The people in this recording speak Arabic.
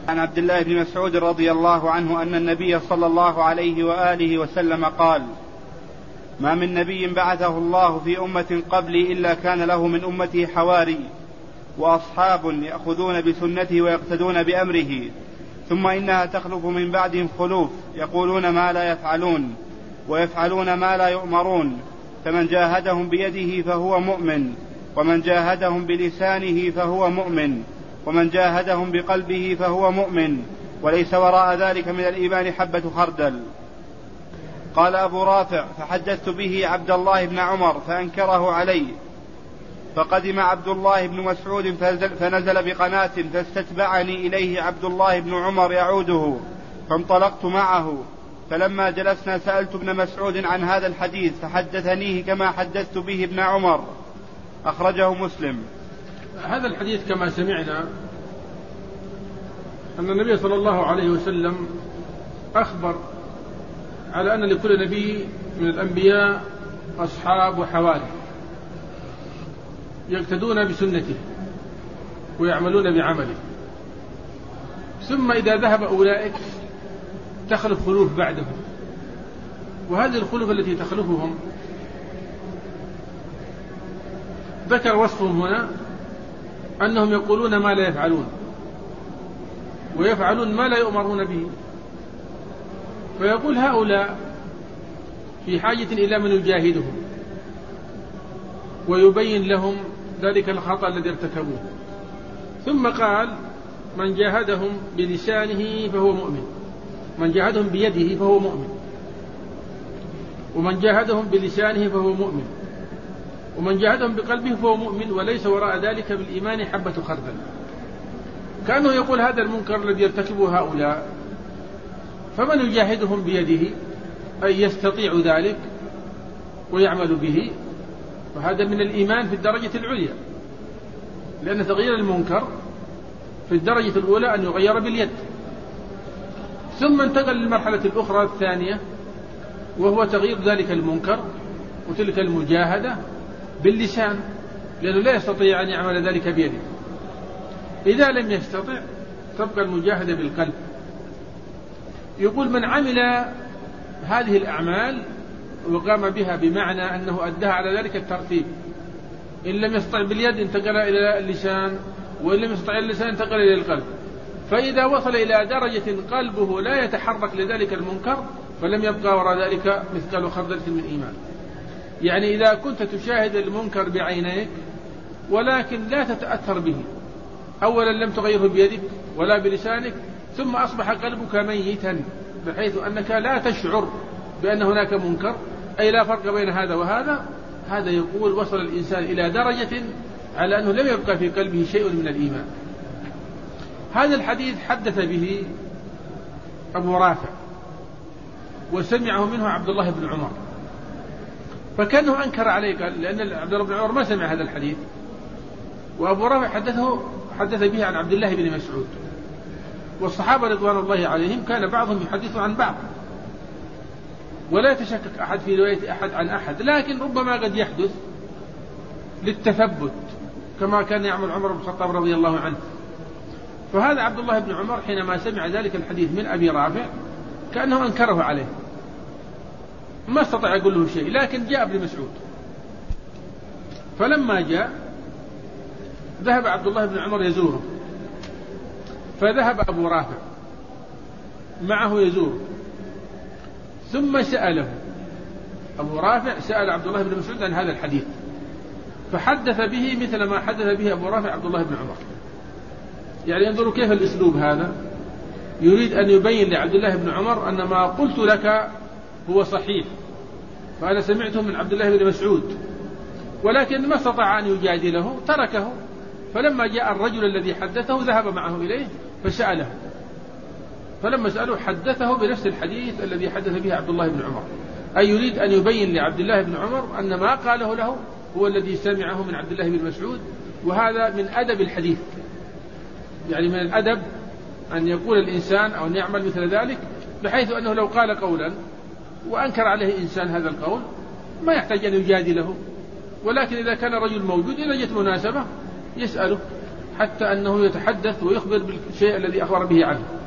عن عبد الله بن مسعود رضي الله عنه أن النبي صلى الله عليه وآله وسلم قال: ما من نبي بعثه الله في أمة قبلي إلا كان له من أمته حواري وأصحاب يأخذون بسنته ويقتدون بأمره، ثم إنها تخلف من بعدهم خلوف يقولون ما لا يفعلون ويفعلون ما لا يؤمرون، فمن جاهدهم بيده فهو مؤمن، ومن جاهدهم بلسانه فهو مؤمن، ومن جاهدهم بقلبه فهو مؤمن، وليس وراء ذلك من الإيمان حبة خردل. قال أبو رافع: فحدثت به عبد الله بن عمر فأنكره علي، فقدم عبد الله بن مسعود فنزل بقناة فاستتبعني إليه عبد الله بن عمر يعوده، فانطلقت معه، فلما جلسنا سألت ابن مسعود عن هذا الحديث فحدثنيه كما حدثت به ابن عمر. أخرجه مسلم. هذا الحديث كما سمعنا أن النبي صلى الله عليه وسلم أخبر على أن لكل نبي من الأنبياء أصحاب وحواري يقتدون بسنته ويعملون بعمله، ثم إذا ذهب أولئك تخلف خلوف بعدهم، وهذه الخلوف التي تخلفهم ذكر وصفهم هنا أنهم يقولون ما لا يفعلون ويفعلون ما لا يؤمرون به، فيقول هؤلاء في حاجة إلى من يجاهدهم ويبين لهم ذلك الخطأ الذي ارتكبوه. ثم قال: من جاهدهم بلسانه فهو مؤمن، من جاهدهم بيده فهو مؤمن، ومن جاهدهم بلسانه فهو مؤمن، ومن جاهدهم بقلبه فهو مؤمن، وليس وراء ذلك بالإيمان حبة خردل. كأنه يقول هذا المنكر الذي يرتكبه هؤلاء فمن يجاهدهم بيده أي يستطيع ذلك ويعمل به، فهذا من الإيمان في الدرجة العليا، لأن تغيير المنكر في الدرجة الأولى أن يغير باليد، ثم انتقل للمرحلة الأخرى الثانية وهو تغيير ذلك المنكر وتلك المجاهدة باللسان، لأنه لا يستطيع أن يعمل ذلك بيده. إذا لم يستطع تبقى المجاهدة بالقلب. يقول: من عمل هذه الأعمال وقام بها بمعنى أنه أداها على ذلك الترتيب، إن لم يستطع باليد انتقل إلى اللسان، وإن لم يستطع اللسان انتقل إلى القلب، فإذا وصل إلى درجة قلبه لا يتحرك لذلك المنكر فلم يبقى وراء ذلك مثقال خردل من إيمان. يعني إذا كنت تشاهد المنكر بعينيك ولكن لا تتأثر به، أولا لم تغيره بيدك ولا بلسانك، ثم أصبح قلبك ميتا بحيث أنك لا تشعر بأن هناك منكر، أي لا فرق بين هذا وهذا، هذا يقول وصل الإنسان إلى درجة على أنه لم يبقى في قلبه شيء من الإيمان. هذا الحديث حدث به أبو رافع وسمعه منه عبد الله بن عمر، فكانه أنكر عليه، قال لأن عبد الله بن عمر ما سمع هذا الحديث، وأبو رافع حدث به عن عبد الله بن مسعود، والصحابة رضوان الله عليهم كان بعضهم يحدث عن بعض، ولا يتشكك أحد في رواية أحد عن أحد، لكن ربما قد يحدث للتثبت كما كان يعمل عمر بن الخطاب رضي الله عنه. فهذا عبد الله بن عمر حينما سمع ذلك الحديث من أبي رافع كأنه أنكره عليه، ما استطاع يقول له شيء، لكن جاء ابن مسعود، فلما جاء ذهب عبد الله بن عمر يزوره، فذهب أبو رافع معه يزوره، ثم سأله أبو رافع، سأل عبد الله بن مسعود عن هذا الحديث، فحدث به مثل ما حدث به أبو رافع عبد الله بن عمر. يعني انظروا كيف الأسلوب هذا، يريد أن يبين لعبد الله بن عمر أن ما قلت لك هو صحيح، فأنا سمعته من عبد الله بن مسعود، ولكن ما استطاع أن يجادله تركه، فلما جاء الرجل الذي حدثه ذهب معه إليه فسأله، فلما سأله حدثه بنفس الحديث الذي حدث به عبد الله بن عمر، أي يريد أن يبين لعبد الله بن عمر أن ما قاله له هو الذي سمعه من عبد الله بن مسعود. وهذا من أدب الحديث، يعني من الأدب أن يقول الإنسان أو أن يعمل مثل ذلك، بحيث أنه لو قال قولا وأنكر عليه إنسان هذا القول ما يحتاج أن يجادله، ولكن إذا كان رجل موجود إذا جت مناسبة يسأله حتى أنه يتحدث ويخبر بالشيء الذي أخبر به عنه.